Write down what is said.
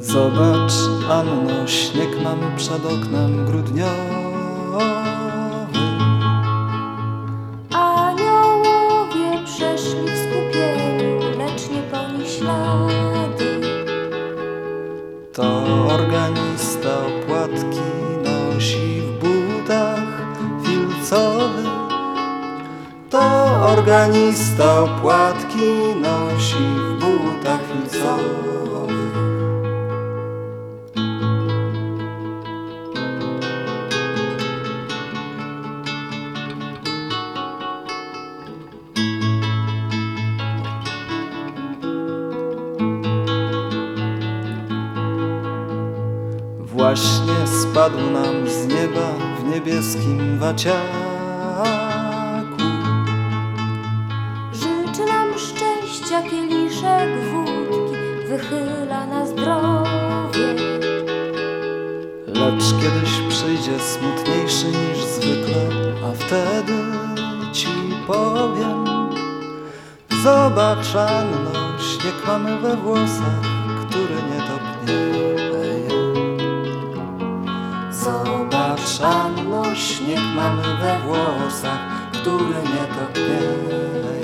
Zobacz, Anno, śnieg mamy przed oknem grudniowy. Aniołowie przeszli w skupieniu, lecz nie po nich ślady. To organista opłatki nosi w butach filcowych. To organista opłatki nosi w butach filcowych. Właśnie spadł nam z nieba w niebieskim waciaku. Życzy nam szczęścia kieliszek wódki, wychyla na zdrowie. Lecz kiedyś przyjdzie smutniejszy niż zwykle, a wtedy ci powiem. Zobacz, Anno, śnieg mamy we włosach, który nie topnieje. Zobacz, Anno, śnieg mamy we włosach, który nie topnieje.